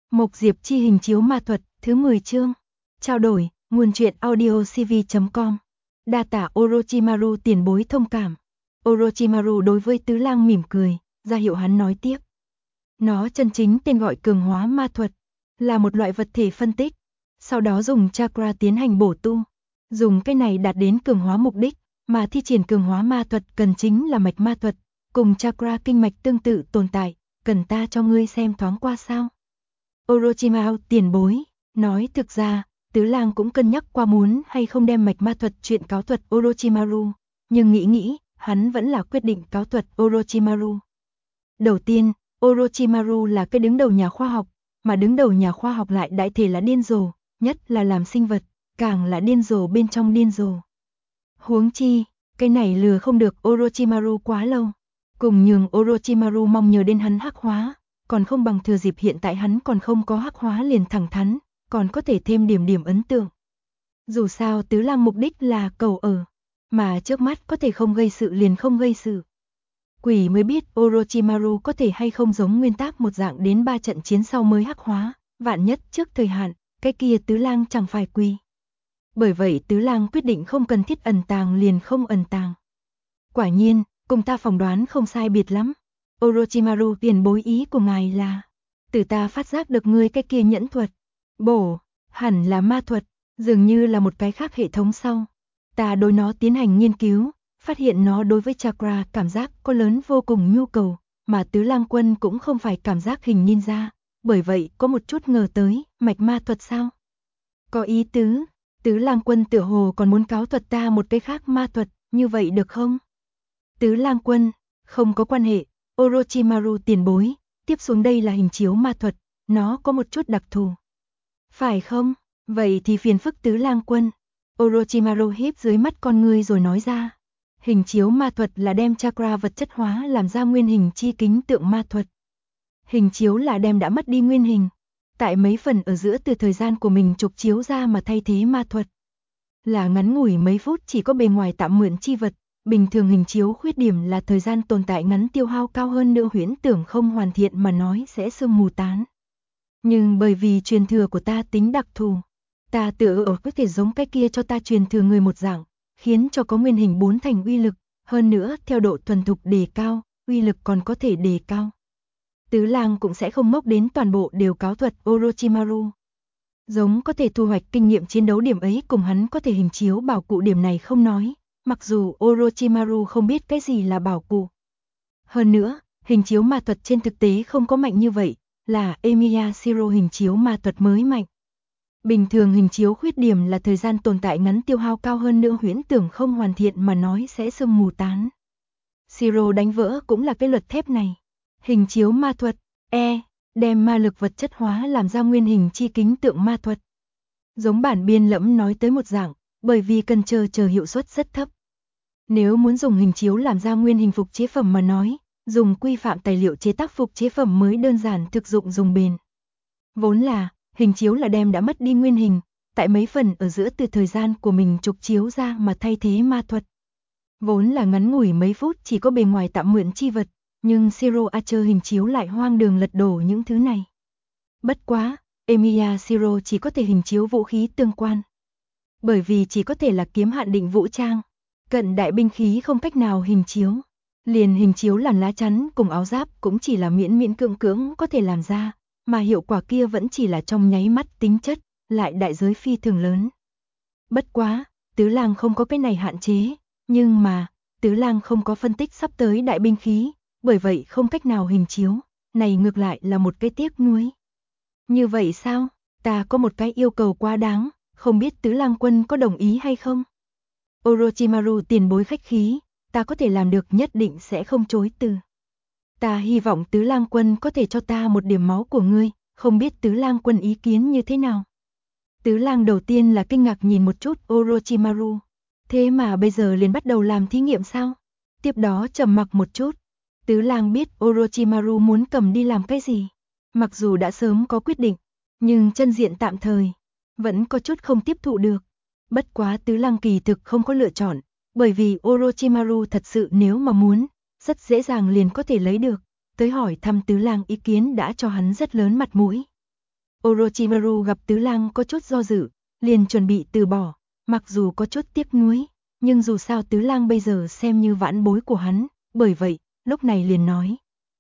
Mộc Diệp Chi hình chiếu ma thuật, thứ 10 chương. Trao đổi, nguồn truyện audio cv.com. Đa tả Orochimaru tiền bối thông cảm. Orochimaru đối với Tứ Lang mỉm cười, ra hiệu hắn nói tiếp. Nó chân chính tên gọi cường hóa ma thuật, là một loại vật thể phân tích, sau đó dùng chakra tiến hành bổ tu. Dùng cái này đạt đến cường hóa mục đích, mà thi triển cường hóa ma thuật cần chính là mạch ma thuật, cùng chakra kinh mạch tương tự tồn tại, cần ta cho ngươi xem thoáng qua sao? Orochimaru tiền bối, nói thực ra, Tứ Lang cũng cân nhắc qua muốn hay không đem mạch ma thuật chuyện cáo thuật Orochimaru, nhưng nghĩ, hắn vẫn là quyết định cáo thuật Orochimaru. Đầu tiên, Orochimaru là cái đứng đầu nhà khoa học, mà đứng đầu nhà khoa học lại đại thể là điên rồ, nhất là làm sinh vật, càng là điên rồ bên trong điên rồ. Huống chi, cái này lừa không được Orochimaru quá lâu, cùng nhường Orochimaru mong nhờ đến hắn hắc hóa, còn không bằng thừa dịp hiện tại hắn còn không có hắc hóa liền thẳng thắn, còn có thể thêm điểm ấn tượng. Dù sao Tứ Lang mục đích là cầu ở, mà trước mắt có thể không gây sự liền không gây sự. Quỷ mới biết Orochimaru có thể hay không giống nguyên tắc một dạng đến 3 trận chiến sau mới hắc hóa, vạn nhất trước thời hạn, cái kia Tứ Lang chẳng phải quỳ. Bởi vậy Tứ Lang quyết định không cần thiết ẩn tàng liền không ẩn tàng. Quả nhiên, cùng ta phỏng đoán không sai biệt lắm. Orochimaru tiền bối ý của ngài là, từ ta phát giác được ngươi cái kia nhẫn thuật, bổ, hẳn là ma thuật, dường như là một cái khác hệ thống sau. Ta đối nó tiến hành nghiên cứu, phát hiện nó đối với chakra cảm giác có lớn vô cùng nhu cầu, mà Tứ Lang Quân cũng không phải cảm giác hình ninja, bởi vậy có một chút ngờ tới, mạch ma thuật sao? Có ý tứ, Tứ Lang Quân tựa hồ còn muốn cáo thuật ta một cái khác ma thuật, như vậy được không? Tứ Lang Quân, không có quan hệ, Orochimaru tiền bối, tiếp xuống đây là hình chiếu ma thuật, nó có một chút đặc thù. Phải không? Vậy thì phiền phức Tứ Lang Quân. Orochimaru híp dưới mắt con ngươi rồi nói ra. Hình chiếu ma thuật là đem chakra vật chất hóa làm ra nguyên hình chi kính tượng ma thuật. Hình chiếu là đem đã mất đi nguyên hình, tại mấy phần ở giữa từ thời gian của mình trục chiếu ra mà thay thế ma thuật. Là ngắn ngủi mấy phút chỉ có bề ngoài tạm mượn chi vật, bình thường hình chiếu khuyết điểm là thời gian tồn tại ngắn tiêu hao cao hơn nữa huyễn tưởng không hoàn thiện mà nói sẽ sương mù tán. Nhưng bởi vì truyền thừa của ta tính đặc thù, ta tựa ở có thể giống cái kia cho ta truyền thừa người một dạng, khiến cho có nguyên hình 4 thành uy lực, hơn nữa theo độ thuần thục đề cao, uy lực còn có thể đề cao. Tứ Lang cũng sẽ không mốc đến toàn bộ đều cáo thuật Orochimaru. Giống có thể thu hoạch kinh nghiệm chiến đấu điểm ấy cùng hắn có thể hình chiếu bảo cụ điểm này không nói, mặc dù Orochimaru không biết cái gì là bảo cụ. Hơn nữa, hình chiếu ma thuật trên thực tế không có mạnh như vậy, là Emiya Shiro hình chiếu ma thuật mới mạnh. Bình thường hình chiếu khuyết điểm là thời gian tồn tại ngắn tiêu hao cao hơn nữa huyễn tưởng không hoàn thiện mà nói sẽ sương mù tán. Shiro đánh vỡ cũng là cái luật thép này. Hình chiếu ma thuật, đem ma lực vật chất hóa làm ra nguyên hình chi kính tượng ma thuật. Giống bản biên lẫm nói tới một dạng, bởi vì cần chờ hiệu suất rất thấp. Nếu muốn dùng hình chiếu làm ra nguyên hình phục chế phẩm mà nói, dùng quy phạm tài liệu chế tác phục chế phẩm mới đơn giản thực dụng dùng bền. Vốn là, hình chiếu là đem đã mất đi nguyên hình, tại mấy phần ở giữa từ thời gian của mình trục chiếu ra mà thay thế ma thuật. Vốn là ngắn ngủi mấy phút chỉ có bề ngoài tạm mượn chi vật, nhưng Shiro Archer hình chiếu lại hoang đường lật đổ những thứ này. Bất quá, Emiya Shiro chỉ có thể hình chiếu vũ khí tương quan. Bởi vì chỉ có thể là kiếm hạn định vũ trang, cận đại binh khí không cách nào hình chiếu. Liền hình chiếu làn lá chắn cùng áo giáp cũng chỉ là miễn cưỡng có thể làm ra, mà hiệu quả kia vẫn chỉ là trong nháy mắt tính chất, lại đại giới phi thường lớn. Bất quá, Tứ Lang không có cái này hạn chế, nhưng mà, Tứ Lang không có phân tích sắp tới đại binh khí, bởi vậy không cách nào hình chiếu, này ngược lại là một cái tiếc nuối. Như vậy sao? Ta có một cái yêu cầu quá đáng, không biết Tứ Lang Quân có đồng ý hay không? Orochimaru tiền bối khách khí, ta có thể làm được nhất định sẽ không chối từ. Ta hy vọng Tứ Lang Quân có thể cho ta một điểm máu của ngươi, không biết Tứ Lang Quân ý kiến như thế nào? Tứ Lang đầu tiên là kinh ngạc nhìn một chút Orochimaru. Thế mà bây giờ liền bắt đầu làm thí nghiệm sao? Tiếp đó trầm mặc một chút. Tứ Lang biết Orochimaru muốn cầm đi làm cái gì. Mặc dù đã sớm có quyết định, nhưng chân diện tạm thời, vẫn có chút không tiếp thụ được. Bất quá Tứ Lang kỳ thực không có lựa chọn, bởi vì Orochimaru thật sự nếu mà muốn, rất dễ dàng liền có thể lấy được. Tới hỏi thăm Tứ Lang ý kiến đã cho hắn rất lớn mặt mũi. Orochimaru gặp Tứ Lang có chút do dự, liền chuẩn bị từ bỏ, mặc dù có chút tiếc nuối, nhưng dù sao Tứ Lang bây giờ xem như vãn bối của hắn, bởi vậy, lúc này liền nói.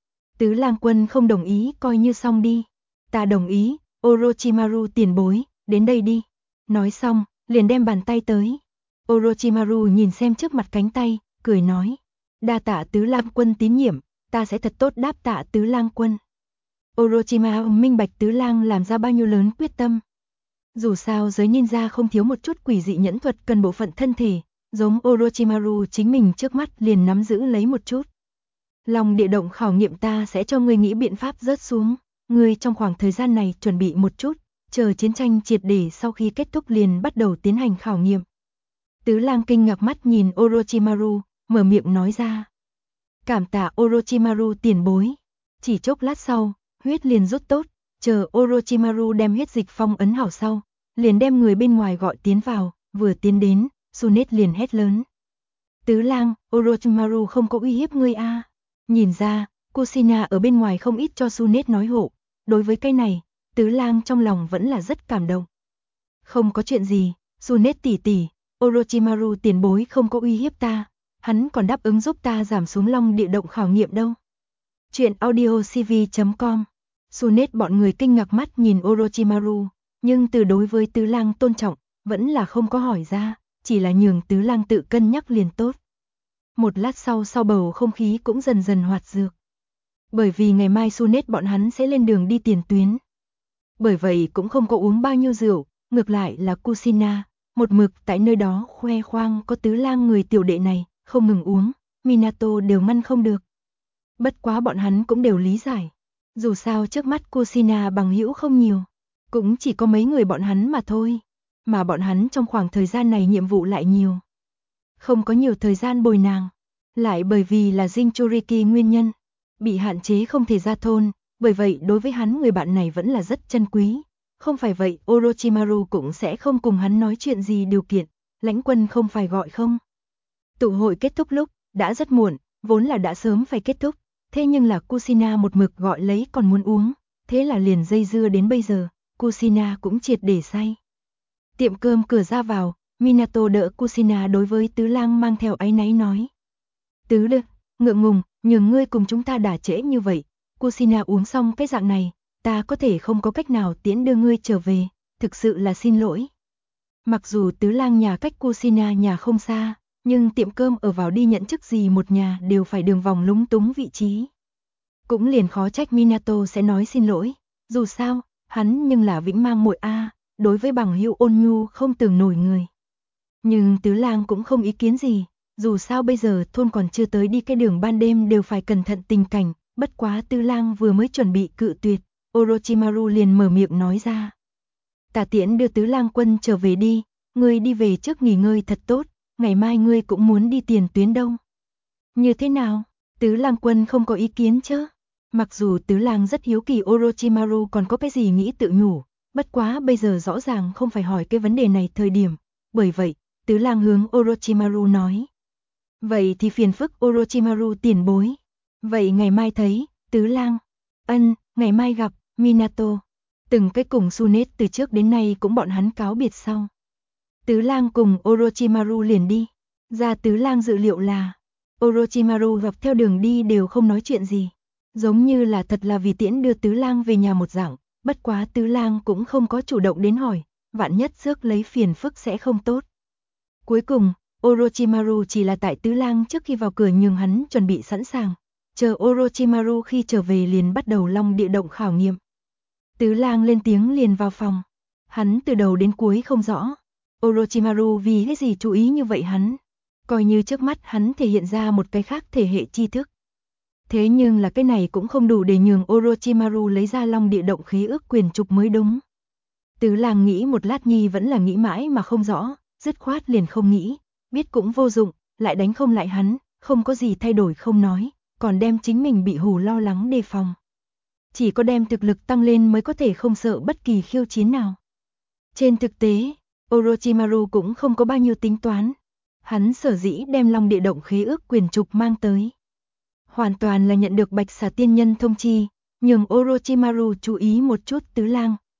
Tứ Lang quân không đồng ý coi như xong đi. Ta đồng ý, Orochimaru tiền bối, đến đây đi. Nói xong, liền đem bàn tay tới. Orochimaru nhìn xem trước mặt cánh tay, cười nói. Đa tạ Tứ Lang quân tín nhiệm, ta sẽ thật tốt đáp tạ Tứ Lang quân. Orochimaru minh bạch Tứ Lang làm ra bao nhiêu lớn quyết tâm. Dù sao giới ninja không thiếu một chút quỷ dị nhẫn thuật cần bộ phận thân thể, giống Orochimaru chính mình trước mắt liền nắm giữ lấy một chút. Lòng địa động khảo nghiệm ta sẽ cho ngươi nghĩ biện pháp rớt xuống, ngươi trong khoảng thời gian này chuẩn bị một chút, chờ chiến tranh triệt để sau khi kết thúc liền bắt đầu tiến hành khảo nghiệm. Tứ Lang kinh ngạc mắt nhìn Orochimaru, mở miệng nói ra. Cảm tạ Orochimaru tiền bối. Chỉ chốc lát sau, huyết liền rút tốt, chờ Orochimaru đem huyết dịch phong ấn hảo sau, liền đem người bên ngoài gọi tiến vào, vừa tiến đến, Sunet liền hét lớn. Tứ Lang, Orochimaru không có uy hiếp ngươi a. Nhìn ra, Kushina ở bên ngoài không ít cho Sunet nói hộ, đối với cái này, Tứ Lang trong lòng vẫn là rất cảm động. Không có chuyện gì, Sunet tỷ tỷ, Orochimaru tiền bối không có uy hiếp ta, hắn còn đáp ứng giúp ta giảm xuống long địa động khảo nghiệm đâu. Chuyện audiocv.com. Sunet bọn người kinh ngạc mắt nhìn Orochimaru, nhưng từ đối với Tứ Lang tôn trọng, vẫn là không có hỏi ra, chỉ là nhường Tứ Lang tự cân nhắc liền tốt. Một lát sau bầu không khí cũng dần dần hoạt dược. Bởi vì ngày mai Sunet bọn hắn sẽ lên đường đi tiền tuyến. Bởi vậy cũng không có uống bao nhiêu rượu, ngược lại là Kushina, một mực tại nơi đó khoe khoang có Tứ Lang người tiểu đệ này, không ngừng uống, Minato đều ngăn không được. Bất quá bọn hắn cũng đều lý giải. Dù sao trước mắt Kushina bằng hữu không nhiều, cũng chỉ có mấy người bọn hắn mà thôi, mà bọn hắn trong khoảng thời gian này nhiệm vụ lại nhiều. Không có nhiều thời gian bồi nàng, lại bởi vì là Jinchuriki nguyên nhân, bị hạn chế không thể ra thôn, bởi vậy đối với hắn người bạn này vẫn là rất chân quý. Không phải vậy Orochimaru cũng sẽ không cùng hắn nói chuyện gì điều kiện, lãnh quân không phải gọi không. Tụ hội kết thúc lúc, đã rất muộn, vốn là đã sớm phải kết thúc, thế nhưng là Kushina một mực gọi lấy còn muốn uống, thế là liền dây dưa đến bây giờ, Kushina cũng triệt để say. Tiệm cơm cửa ra vào, Minato đỡ Kushina đối với Tứ Lang mang theo áy náy nói. Tứ Lực, ngượng ngùng, nhường ngươi cùng chúng ta đả trễ như vậy, Kushina uống xong cái dạng này, ta có thể không có cách nào tiễn đưa ngươi trở về, thực sự là xin lỗi. Mặc dù Tứ Lang nhà cách Kushina nhà không xa, nhưng tiệm cơm ở vào đi nhận chức gì một nhà đều phải đường vòng lúng túng vị trí. Cũng liền khó trách Minato sẽ nói xin lỗi, dù sao, hắn nhưng là vĩnh mang muội a, đối với bằng hữu ôn nhu không tưởng nổi người. Nhưng Tứ Lang cũng không ý kiến gì, dù sao bây giờ thôn còn chưa tới đi cái đường ban đêm đều phải cẩn thận tình cảnh, bất quá Tứ Lang vừa mới chuẩn bị cự tuyệt, Orochimaru liền mở miệng nói ra. Tả Tiễn đưa Tứ Lang quân trở về đi, ngươi đi về trước nghỉ ngơi thật tốt, ngày mai ngươi cũng muốn đi tiền tuyến đâu. Như thế nào, Tứ Lang quân không có ý kiến chứ? Mặc dù Tứ Lang rất hiếu kỳ Orochimaru còn có cái gì nghĩ tự nhủ, bất quá bây giờ rõ ràng không phải hỏi cái vấn đề này thời điểm, bởi vậy, Tứ Lang hướng Orochimaru nói. Vậy thì phiền phức Orochimaru tiền bối. Vậy ngày mai thấy, Tứ Lang. Ân, ngày mai gặp, Minato. Từng cái cùng Sunet từ trước đến nay cũng bọn hắn cáo biệt sau. Tứ Lang cùng Orochimaru liền đi. Ra Tứ Lang dự liệu là, Orochimaru gặp theo đường đi đều không nói chuyện gì. Giống như là thật là vì tiễn đưa Tứ Lang về nhà một dạng, bất quá Tứ Lang cũng không có chủ động đến hỏi, vạn nhất rước lấy phiền phức sẽ không tốt. Cuối cùng, Orochimaru chỉ là tại Tứ Lang trước khi vào cửa nhường hắn chuẩn bị sẵn sàng, chờ Orochimaru khi trở về liền bắt đầu long địa động khảo nghiệm. Tứ Lang lên tiếng liền vào phòng, hắn từ đầu đến cuối không rõ, Orochimaru vì cái gì chú ý như vậy hắn, coi như trước mắt hắn thể hiện ra một cái khác thể hệ tri thức. Thế nhưng là cái này cũng không đủ để nhường Orochimaru lấy ra long địa động khí ước quyền trục mới đúng. Tứ Lang nghĩ một lát nhi vẫn là nghĩ mãi mà không rõ, dứt khoát liền không nghĩ, biết cũng vô dụng, lại đánh không lại hắn, không có gì thay đổi không nói, còn đem chính mình bị hù lo lắng đề phòng. Chỉ có đem thực lực tăng lên mới có thể không sợ bất kỳ khiêu chiến nào. Trên thực tế, Orochimaru cũng không có bao nhiêu tính toán. Hắn sở dĩ đem long địa động khế ước quyền trục mang tới. Hoàn toàn là nhận được Bạch Xà Tiên Nhân thông chi, nhường Orochimaru chú ý một chút Tứ Lang,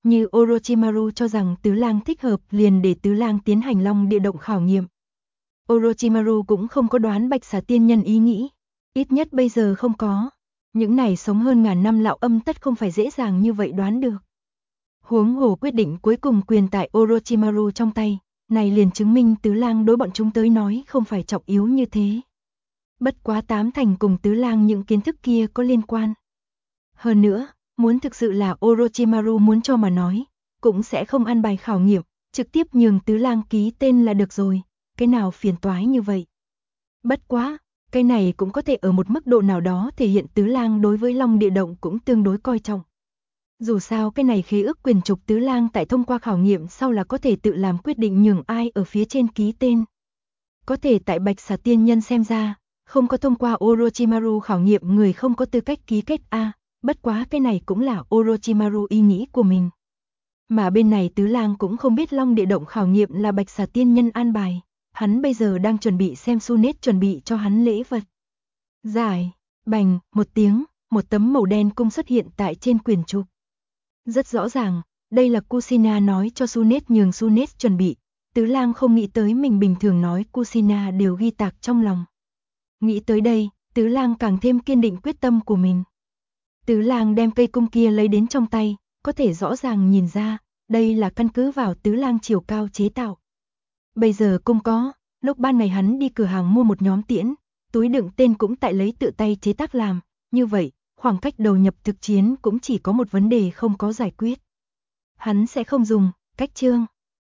Như Orochimaru cho rằng Tứ Lang thích hợp liền để Tứ Lang tiến hành Long Địa Động khảo nghiệm. Orochimaru cũng không có đoán Bạch Xà Tiên Nhân ý nghĩ, ít nhất bây giờ không có. Những này sống hơn ngàn năm lão âm tất không phải dễ dàng như vậy đoán được. Huống hồ quyết định cuối cùng quyền tại Orochimaru trong tay, này liền chứng minh Tứ Lang đối bọn chúng tới nói không phải trọng yếu như thế. Bất quá tám thành cùng Tứ Lang những kiến thức kia có liên quan. Hơn nữa, muốn thực sự là Orochimaru muốn cho mà nói, cũng sẽ không ăn bài khảo nghiệm, trực tiếp nhường Tứ Lang ký tên là được rồi, cái nào phiền toái như vậy. Bất quá, cái này cũng có thể ở một mức độ nào đó thể hiện Tứ Lang đối với Long Địa Động cũng tương đối coi trọng. Dù sao cái này khế ước quyền trục Tứ Lang tại thông qua khảo nghiệm sau là có thể tự làm quyết định nhường ai ở phía trên ký tên. Có thể tại Bạch Xà Tiên Nhân xem ra, không có thông qua Orochimaru khảo nghiệm người không có tư cách ký kết A, bất quá cái này cũng là Orochimaru ý nghĩ của mình. Mà bên này Tứ Lang cũng không biết Long Địa Động khảo nghiệm là Bạch Xà Tiên Nhân an bài, hắn bây giờ đang chuẩn bị xem Sunet chuẩn bị cho hắn lễ vật. Giải, bành, một tiếng, một tấm màu đen cung xuất hiện tại trên quyển trục. Rất rõ ràng, đây là Kushina nói cho Sunet nhường Sunet chuẩn bị, Tứ Lang không nghĩ tới mình bình thường nói Kushina đều ghi tạc trong lòng. Nghĩ tới đây, Tứ Lang càng thêm kiên định quyết tâm của mình. Tứ Lang đem cây cung kia lấy đến trong tay, có thể rõ ràng nhìn ra, đây là căn cứ vào Tứ Lang chiều cao chế tạo. Bây giờ cung có, lúc ban ngày hắn đi cửa hàng mua một nhóm tiễn, túi đựng tên cũng tại lấy tự tay chế tác làm, như vậy, khoảng cách đầu nhập thực chiến cũng chỉ có một vấn đề không có giải quyết. Hắn sẽ không dùng cách chương